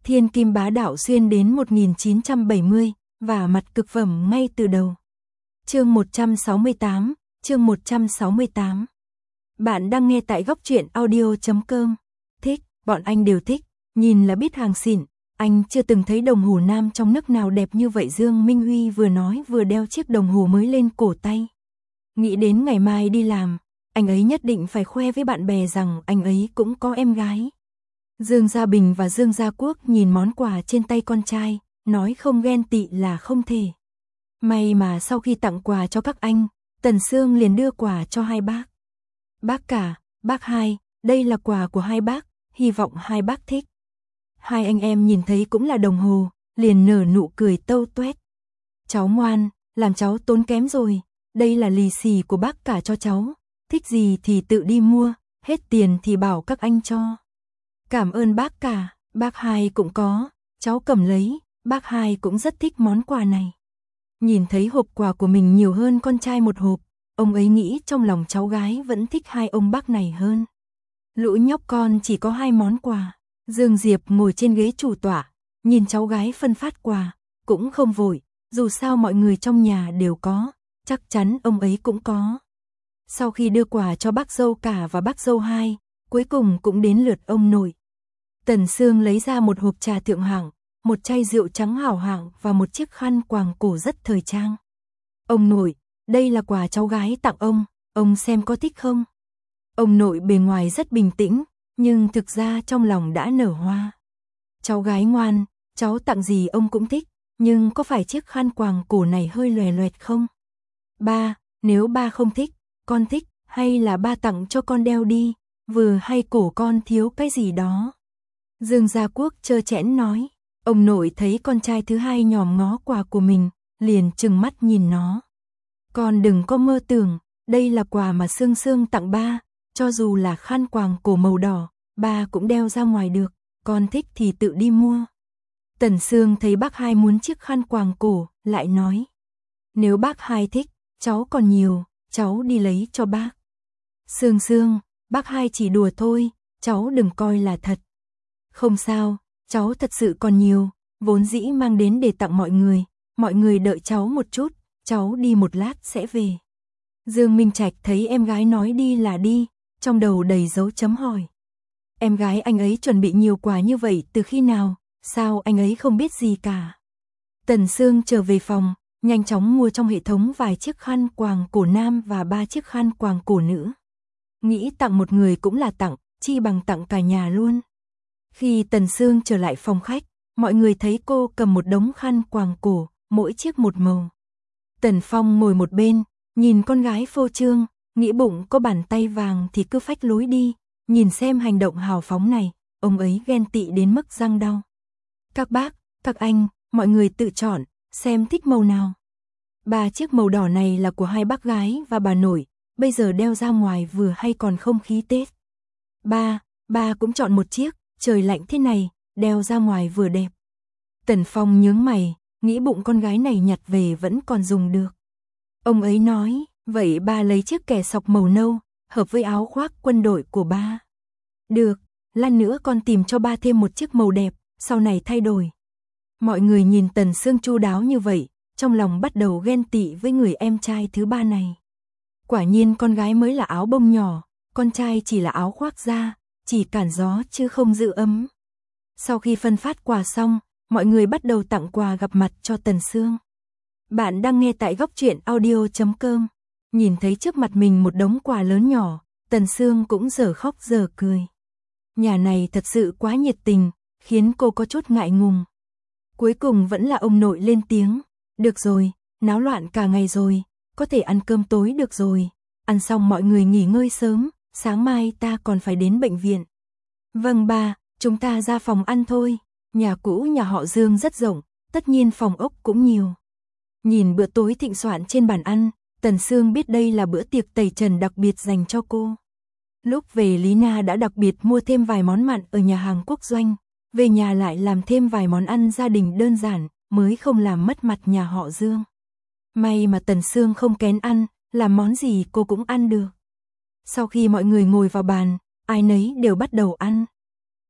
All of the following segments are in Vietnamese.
Thiên kim bá đạo xuyên đến 1970, và mặt cực phẩm ngay từ đầu. Chương 168, chương 168. Bạn đang nghe tại góc truyện audio.com. Thích, bọn anh đều thích, nhìn là biết hàng xịn, anh chưa từng thấy đồng hồ nam trong nước nào đẹp như vậy. Dương Minh Huy vừa nói vừa đeo chiếc đồng hồ mới lên cổ tay. Nghĩ đến ngày mai đi làm, anh ấy nhất định phải khoe với bạn bè rằng anh ấy cũng có em gái. Dương Gia Bình và Dương Gia Quốc nhìn món quà trên tay con trai, nói không ghen tị là không thể. May mà sau khi tặng quà cho các anh, Tần Sương liền đưa quà cho hai bác. Bác cả, bác hai, đây là quà của hai bác, hy vọng hai bác thích. Hai anh em nhìn thấy cũng là đồng hồ, liền nở nụ cười tâu tuét. Cháu ngoan, làm cháu tốn kém rồi, đây là lì xì của bác cả cho cháu, thích gì thì tự đi mua, hết tiền thì bảo các anh cho. Cảm ơn bác cả, bác hai cũng có, cháu cầm lấy, bác hai cũng rất thích món quà này. Nhìn thấy hộp quà của mình nhiều hơn con trai một hộp, ông ấy nghĩ trong lòng cháu gái vẫn thích hai ông bác này hơn. Lũ nhóc con chỉ có hai món quà. Dương Diệp ngồi trên ghế chủ tọa, nhìn cháu gái phân phát quà, cũng không vội, dù sao mọi người trong nhà đều có, chắc chắn ông ấy cũng có. Sau khi đưa quà cho bác dâu cả và bác dâu hai, cuối cùng cũng đến lượt ông nội. Tần Sương lấy ra một hộp trà thượng hạng, một chai rượu trắng hảo hạng và một chiếc khăn quàng cổ rất thời trang. Ông nội, đây là quà cháu gái tặng ông xem có thích không? Ông nội bề ngoài rất bình tĩnh, nhưng thực ra trong lòng đã nở hoa. Cháu gái ngoan, cháu tặng gì ông cũng thích, nhưng có phải chiếc khăn quàng cổ này hơi lòe loẹt không? Ba, nếu ba không thích, con thích, hay là ba tặng cho con đeo đi, vừa hay cổ con thiếu cái gì đó. Dương Gia Quốc trơ trẽn nói, ông nội thấy con trai thứ hai nhòm ngó quà của mình, liền trừng mắt nhìn nó. Con đừng có mơ tưởng, đây là quà mà Sương Sương tặng ba, cho dù là khăn quàng cổ màu đỏ, ba cũng đeo ra ngoài được, con thích thì tự đi mua. Tần Sương thấy bác hai muốn chiếc khăn quàng cổ, lại nói, nếu bác hai thích, cháu còn nhiều, cháu đi lấy cho bác. Sương Sương, bác hai chỉ đùa thôi, cháu đừng coi là thật. Không sao, cháu thật sự còn nhiều, vốn dĩ mang đến để tặng mọi người đợi cháu một chút, cháu đi một lát sẽ về. Dương Minh Trạch thấy em gái nói đi là đi, trong đầu đầy dấu chấm hỏi. Em gái anh ấy chuẩn bị nhiều quà như vậy từ khi nào, sao anh ấy không biết gì cả. Tần Sương trở về phòng, nhanh chóng mua trong hệ thống vài chiếc khăn quàng cổ nam và 3 chiếc khăn quàng cổ nữ. Nghĩ tặng một người cũng là tặng, chi bằng tặng cả nhà luôn. Khi Tần Sương trở lại phòng khách, mọi người thấy cô cầm một đống khăn quàng cổ, mỗi chiếc một màu. Tần Phong ngồi một bên, nhìn con gái phô trương, nghĩ bụng có bàn tay vàng thì cứ phách lối đi, nhìn xem hành động hào phóng này, ông ấy ghen tị đến mức răng đau. Các bác, các anh, mọi người tự chọn, xem thích màu nào. 3 chiếc màu đỏ này là của hai bác gái và bà nội, bây giờ đeo ra ngoài vừa hay còn không khí Tết. Ba cũng chọn một chiếc, trời lạnh thế này, đeo ra ngoài vừa đẹp. Tần Phong nhướng mày, nghĩ bụng con gái này nhặt về vẫn còn dùng được. Ông ấy nói, vậy ba lấy chiếc kẻ sọc màu nâu, hợp với áo khoác quân đội của ba. Được, lát nữa con tìm cho ba thêm một chiếc màu đẹp, sau này thay đổi. Mọi người nhìn Tần Sương chu đáo như vậy, trong lòng bắt đầu ghen tị với người em trai thứ ba này. Quả nhiên con gái mới là áo bông nhỏ, con trai chỉ là áo khoác da, chỉ cản gió chứ không giữ ấm. Sau khi phân phát quà xong, mọi người bắt đầu tặng quà gặp mặt cho Tần Sương. Bạn đang nghe tại góc truyện audio.com. Nhìn thấy trước mặt mình một đống quà lớn nhỏ, Tần Sương cũng dở khóc dở cười. Nhà này thật sự quá nhiệt tình, khiến cô có chút ngại ngùng. Cuối cùng vẫn là ông nội lên tiếng. Được rồi, náo loạn cả ngày rồi, có thể ăn cơm tối được rồi. Ăn xong mọi người nghỉ ngơi sớm, sáng mai ta còn phải đến bệnh viện. Vâng ba, chúng ta ra phòng ăn thôi. Nhà cũ nhà họ Dương rất rộng, tất nhiên phòng ốc cũng nhiều. Nhìn bữa tối thịnh soạn trên bàn ăn, Tần Sương biết đây là bữa tiệc tẩy trần đặc biệt dành cho cô. Lúc về Lý Na đã đặc biệt mua thêm vài món mặn ở nhà hàng quốc doanh, về nhà lại làm thêm vài món ăn gia đình đơn giản, mới không làm mất mặt nhà họ Dương. May mà Tần Sương không kén ăn, làm món gì cô cũng ăn được. Sau khi mọi người ngồi vào bàn, ai nấy đều bắt đầu ăn.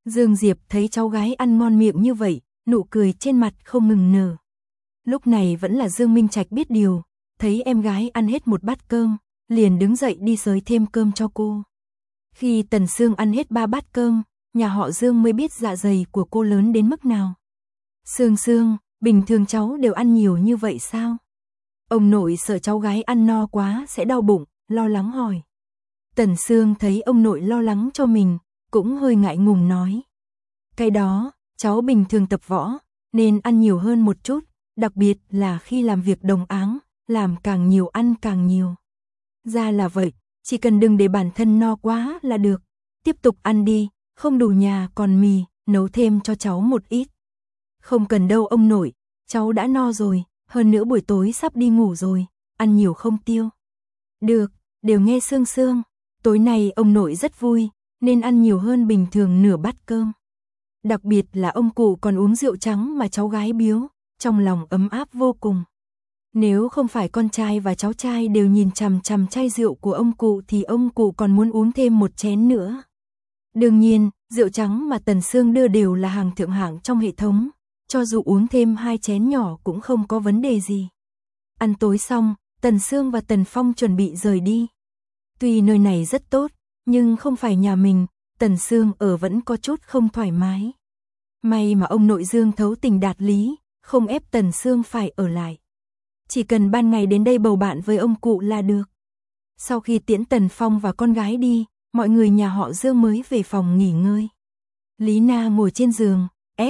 Dương Diệp thấy cháu gái ăn ngon miệng như vậy, nụ cười trên mặt không ngừng nở. Lúc này vẫn là Dương Minh Trạch biết điều, thấy em gái ăn hết một bát cơm, liền đứng dậy đi xới thêm cơm cho cô. Khi Tần Sương ăn hết 3 bát cơm, nhà họ Dương mới biết dạ dày của cô lớn đến mức nào. Sương Sương, bình thường cháu đều ăn nhiều như vậy sao? Ông nội sợ cháu gái ăn no quá sẽ đau bụng, lo lắng hỏi. Tần Sương thấy ông nội lo lắng cho mình, cũng hơi ngại ngùng nói. Cái đó, cháu bình thường tập võ, nên ăn nhiều hơn một chút, đặc biệt là khi làm việc đồng áng, làm càng nhiều ăn càng nhiều. Ra là vậy, chỉ cần đừng để bản thân no quá là được. Tiếp tục ăn đi, không đủ nhà còn mì, nấu thêm cho cháu một ít. Không cần đâu ông nội, cháu đã no rồi, hơn nữa buổi tối sắp đi ngủ rồi, ăn nhiều không tiêu. Được, đều nghe Sương Sương, tối nay ông nội rất vui, nên ăn nhiều hơn bình thường nửa bát cơm. Đặc biệt là ông cụ còn uống rượu trắng mà cháu gái biếu, trong lòng ấm áp vô cùng. Nếu không phải con trai và cháu trai đều nhìn chằm chằm chai rượu của ông cụ thì ông cụ còn muốn uống thêm một chén nữa. Đương nhiên, rượu trắng mà Tần Sương đưa đều là hàng thượng hạng trong hệ thống, cho dù uống thêm 2 chén nhỏ cũng không có vấn đề gì. Ăn tối xong, Tần Sương và Tần Phong chuẩn bị rời đi. Tuy nơi này rất tốt, nhưng không phải nhà mình, Tần Sương ở vẫn có chút không thoải mái. May mà ông nội Dương thấu tình đạt lý, không ép Tần Sương phải ở lại. Chỉ cần ban ngày đến đây bầu bạn với ông cụ là được. Sau khi tiễn Tần Phong và con gái đi, mọi người nhà họ Dương mới về phòng nghỉ ngơi. Lý Na ngồi trên giường,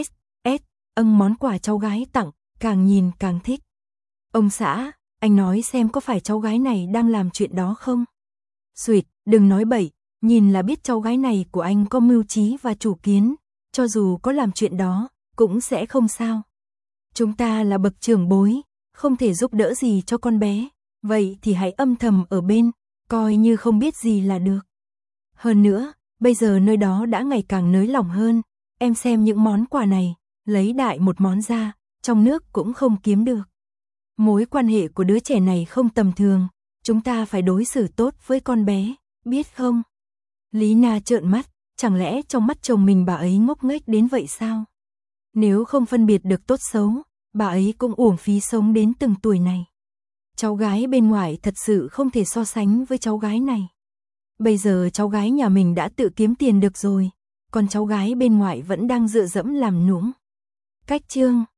món quà cháu gái tặng, càng nhìn càng thích. Ông xã, anh nói xem có phải cháu gái này đang làm chuyện đó không? Xuyệt, đừng nói bậy, nhìn là biết cháu gái này của anh có mưu trí và chủ kiến, cho dù có làm chuyện đó, cũng sẽ không sao. Chúng ta là bậc trưởng bối, không thể giúp đỡ gì cho con bé, vậy thì hãy âm thầm ở bên, coi như không biết gì là được. Hơn nữa, bây giờ nơi đó đã ngày càng nới lỏng hơn, em xem những món quà này, lấy đại một món ra, trong nước cũng không kiếm được. Mối quan hệ của đứa trẻ này không tầm thường, chúng ta phải đối xử tốt với con bé, biết không? Lý Na trợn mắt, chẳng lẽ trong mắt chồng mình bà ấy ngốc nghếch đến vậy sao? Nếu không phân biệt được tốt xấu, bà ấy cũng uổng phí sống đến từng tuổi này. Cháu gái bên ngoài thật sự không thể so sánh với cháu gái này. Bây giờ cháu gái nhà mình đã tự kiếm tiền được rồi, còn cháu gái bên ngoài vẫn đang dựa dẫm làm nũng. Cách chương